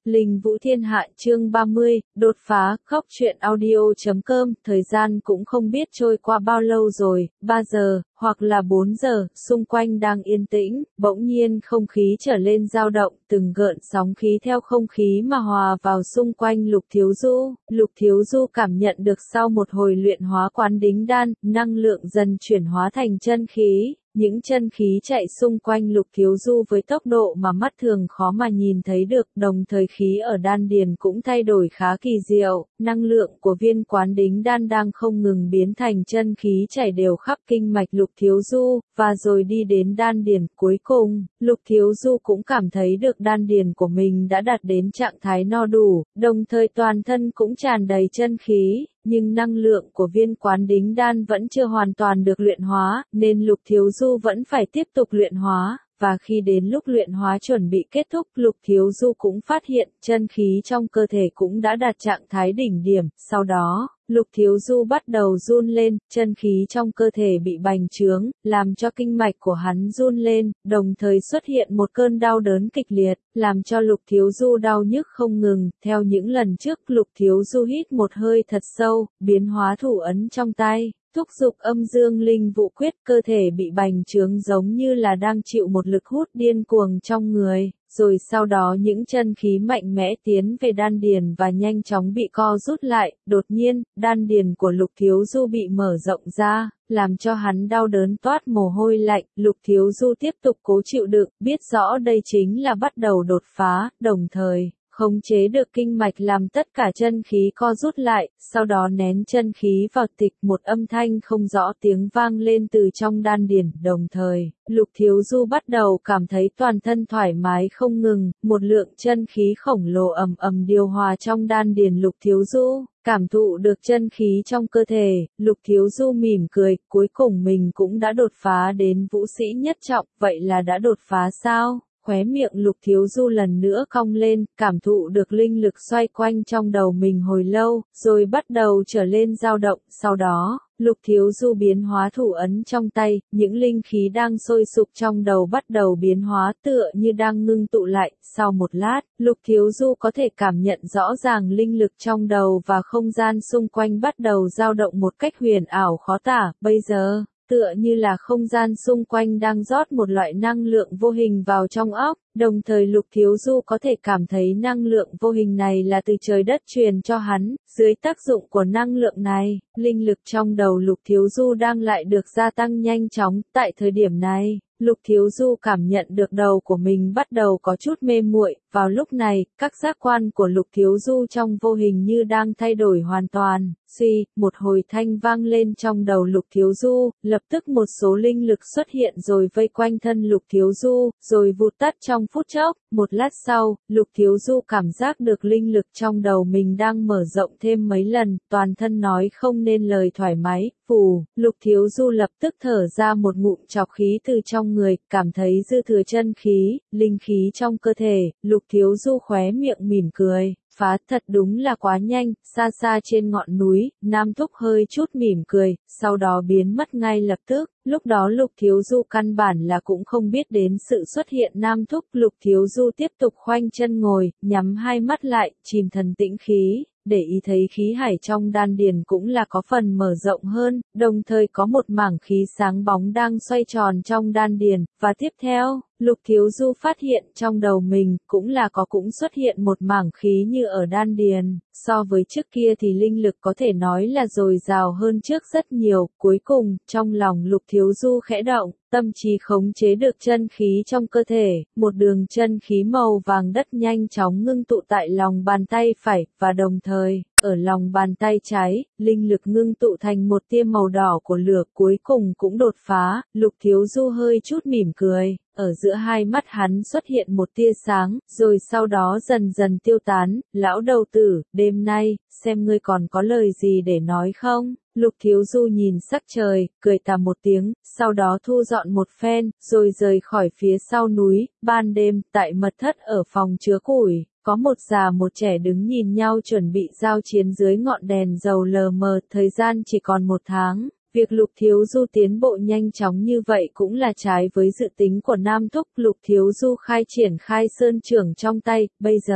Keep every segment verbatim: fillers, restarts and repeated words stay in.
Linh Vũ Thiên Hạ chương ba mươi, đột phá, khóc chuyện audio.com, thời gian cũng không biết trôi qua bao lâu rồi, ba giờ, hoặc là bốn giờ, xung quanh đang yên tĩnh, bỗng nhiên không khí trở lên dao động, từng gợn sóng khí theo không khí mà hòa vào xung quanh Lục Thiếu Du. Lục Thiếu Du cảm nhận được sau một hồi luyện hóa quán đính đan, năng lượng dần chuyển hóa thành chân khí. Những chân khí chạy xung quanh Lục Thiếu Du với tốc độ mà mắt thường khó mà nhìn thấy được, đồng thời khí ở đan điền cũng thay đổi khá kỳ diệu, năng lượng của viên quán đính đan đang không ngừng biến thành chân khí chảy đều khắp kinh mạch Lục Thiếu Du, và rồi đi đến đan điền. Cuối cùng, Lục Thiếu Du cũng cảm thấy được đan điền của mình đã đạt đến trạng thái no đủ, đồng thời toàn thân cũng tràn đầy chân khí. Nhưng năng lượng của viên quán đính đan vẫn chưa hoàn toàn được luyện hóa, nên Lục Thiếu Du vẫn phải tiếp tục luyện hóa, và khi đến lúc luyện hóa chuẩn bị kết thúc, Lục Thiếu Du cũng phát hiện chân khí trong cơ thể cũng đã đạt trạng thái đỉnh điểm. Sau đó, Lục Thiếu Du bắt đầu run lên, chân khí trong cơ thể bị bành trướng, làm cho kinh mạch của hắn run lên, đồng thời xuất hiện một cơn đau đớn kịch liệt, làm cho Lục Thiếu Du đau nhức không ngừng. Theo những lần trước, Lục Thiếu Du hít một hơi thật sâu, biến hóa thủ ấn trong tay, thúc giục âm dương linh vũ quyết, cơ thể bị bành trướng giống như là đang chịu một lực hút điên cuồng trong người. Rồi sau đó những chân khí mạnh mẽ tiến về đan điền và nhanh chóng bị co rút lại, đột nhiên, đan điền của Lục Thiếu Du bị mở rộng ra, làm cho hắn đau đớn toát mồ hôi lạnh. Lục Thiếu Du tiếp tục cố chịu đựng, biết rõ đây chính là bắt đầu đột phá, đồng thời khống chế được kinh mạch làm tất cả chân khí co rút lại, sau đó nén chân khí vào tịch, một âm thanh không rõ tiếng vang lên từ trong đan điền, đồng thời, Lục Thiếu Du bắt đầu cảm thấy toàn thân thoải mái không ngừng, một lượng chân khí khổng lồ ầm ầm điều hòa trong đan điền Lục Thiếu Du. Cảm thụ được chân khí trong cơ thể, Lục Thiếu Du mỉm cười, cuối cùng mình cũng đã đột phá đến vũ sĩ nhất trọng, vậy là đã đột phá sao? Khóe miệng Lục Thiếu Du lần nữa cong lên, cảm thụ được linh lực xoay quanh trong đầu mình hồi lâu, rồi bắt đầu trở lên dao động. Sau đó, Lục Thiếu Du biến hóa thủ ấn trong tay, những linh khí đang sôi sục trong đầu bắt đầu biến hóa tựa như đang ngưng tụ lại. Sau một lát, Lục Thiếu Du có thể cảm nhận rõ ràng linh lực trong đầu và không gian xung quanh bắt đầu dao động một cách huyền ảo khó tả. Bây giờ, tựa như là không gian xung quanh đang rót một loại năng lượng vô hình vào trong óc, đồng thời Lục Thiếu Du có thể cảm thấy năng lượng vô hình này là từ trời đất truyền cho hắn. Dưới tác dụng của năng lượng này, linh lực trong đầu Lục Thiếu Du đang lại được gia tăng nhanh chóng. Tại thời điểm này, Lục Thiếu Du cảm nhận được đầu của mình bắt đầu có chút mê muội. Vào lúc này, các giác quan của Lục Thiếu Du trong vô hình như đang thay đổi hoàn toàn. Suy, một hồi thanh vang lên trong đầu Lục Thiếu Du, lập tức một số linh lực xuất hiện rồi vây quanh thân Lục Thiếu Du, rồi vụt tắt trong phút chốc. Một lát sau, Lục Thiếu Du cảm giác được linh lực trong đầu mình đang mở rộng thêm mấy lần, toàn thân nói không nên lời thoải mái. Phù, Lục Thiếu Du lập tức thở ra một ngụm trọc khí từ trong người, cảm thấy dư thừa chân khí, linh khí trong cơ thể. Lục Thiếu Du khóe miệng mỉm cười, phá thật đúng là quá nhanh. Xa xa trên ngọn núi, Nam Thúc hơi chút mỉm cười, sau đó biến mất ngay lập tức. Lúc đó Lục Thiếu Du căn bản là cũng không biết đến sự xuất hiện Nam Thúc. Lục Thiếu Du tiếp tục khoanh chân ngồi, nhắm hai mắt lại, chìm thần tĩnh khí, để ý thấy khí hải trong đan điền cũng là có phần mở rộng hơn, đồng thời có một mảng khí sáng bóng đang xoay tròn trong đan điền. Và tiếp theo, Lục Thiếu Du phát hiện trong đầu mình cũng là có cũng xuất hiện một mảng khí như ở đan điền. So với trước kia thì linh lực có thể nói là dồi dào hơn trước rất nhiều. Cuối cùng, trong lòng Lục Thiếu Du khẽ động, tâm trí khống chế được chân khí trong cơ thể, một đường chân khí màu vàng đất nhanh chóng ngưng tụ tại lòng bàn tay phải, và đồng thời, ở lòng bàn tay trái, linh lực ngưng tụ thành một tia màu đỏ của lửa, cuối cùng cũng đột phá. Lục Thiếu Du hơi chút mỉm cười, ở giữa hai mắt hắn xuất hiện một tia sáng, rồi sau đó dần dần tiêu tán. Lão đầu tử, đêm nay, xem ngươi còn có lời gì để nói không? Lục Thiếu Du nhìn sắc trời, cười tà một tiếng, sau đó thu dọn một phen, rồi rời khỏi phía sau núi. Ban đêm, tại mật thất ở phòng chứa củi, có một già một trẻ đứng nhìn nhau chuẩn bị giao chiến dưới ngọn đèn dầu lờ mờ. Thời gian chỉ còn một tháng. Việc Lục Thiếu Du tiến bộ nhanh chóng như vậy cũng là trái với dự tính của Nam Thúc. Lục Thiếu Du khai triển khai sơn trưởng trong tay, bây giờ,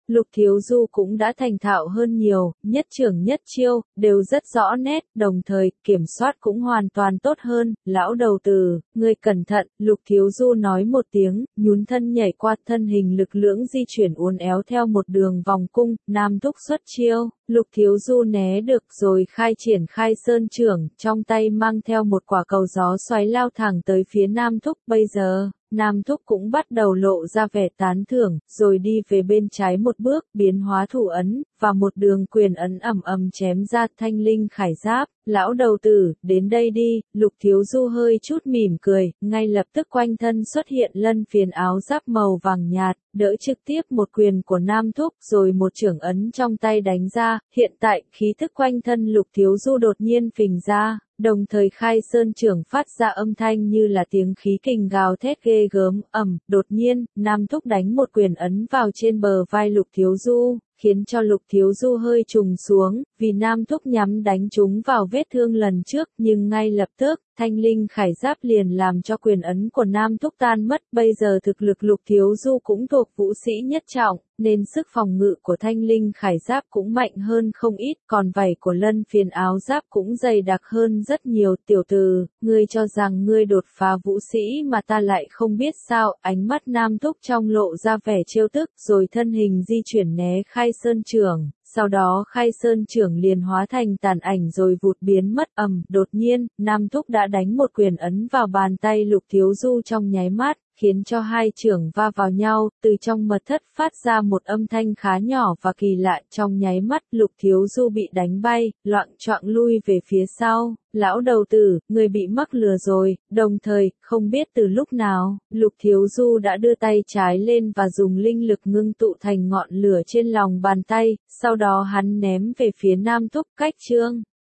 Lục Thiếu Du cũng đã thành thạo hơn nhiều, nhất trưởng nhất chiêu, đều rất rõ nét, đồng thời, kiểm soát cũng hoàn toàn tốt hơn, lão đầu tử, ngươi cẩn thận, Lục Thiếu Du nói một tiếng, nhún thân nhảy qua thân hình lực lưỡng di chuyển uốn éo theo một đường vòng cung, Nam Thúc xuất chiêu, Lục Thiếu Du né được rồi khai triển khai sơn trưởng, trong tay mang theo một quả cầu gió xoáy lao thẳng tới phía Nam Thúc, bây giờ. Nam Thúc cũng bắt đầu lộ ra vẻ tán thưởng, rồi đi về bên trái một bước, biến hóa thủ ấn, và một đường quyền ấn ầm ầm chém ra thanh linh khải giáp. Lão đầu tử, đến đây đi, Lục Thiếu Du hơi chút mỉm cười, ngay lập tức quanh thân xuất hiện lân phiến áo giáp màu vàng nhạt, đỡ trực tiếp một quyền của Nam Thúc, rồi một chưởng ấn trong tay đánh ra, hiện tại, khí thức quanh thân Lục Thiếu Du đột nhiên phình ra. Đồng thời khai sơn trưởng phát ra âm thanh như là tiếng khí kình gào thét ghê gớm, ầm, đột nhiên, Nam Thúc đánh một quyền ấn vào trên bờ vai Lục Thiếu Du, khiến cho Lục Thiếu Du hơi trùng xuống, vì Nam Thúc nhắm đánh trúng vào vết thương lần trước, nhưng ngay lập tức, thanh linh khải giáp liền làm cho quyền ấn của Nam Thúc tan mất, bây giờ thực lực Lục Thiếu Du cũng thuộc vũ sĩ nhất trọng, nên sức phòng ngự của thanh linh khải giáp cũng mạnh hơn không ít, còn vảy của lân phiến áo giáp cũng dày đặc hơn rất nhiều. Tiểu tử, ngươi cho rằng ngươi đột phá vũ sĩ mà ta lại không biết sao? Ánh mắt Nam Thúc trong lộ ra vẻ trêu tức, rồi thân hình di chuyển né khai sơn trưởng. Sau đó khai sơn trưởng liền hóa thành tàn ảnh rồi vụt biến mất, ầm, đột nhiên, Nam Thúc đã đánh một quyền ấn vào bàn tay Lục Thiếu Du trong nháy mắt, khiến cho hai trưởng va vào nhau, từ trong mật thất phát ra một âm thanh khá nhỏ và kỳ lạ, trong nháy mắt Lục Thiếu Du bị đánh bay, loạng choạng lui về phía sau. Lão đầu tử, người bị mắc lừa rồi, đồng thời, không biết từ lúc nào, Lục Thiếu Du đã đưa tay trái lên và dùng linh lực ngưng tụ thành ngọn lửa trên lòng bàn tay, sau đó hắn ném về phía Nam Thúc cách trương.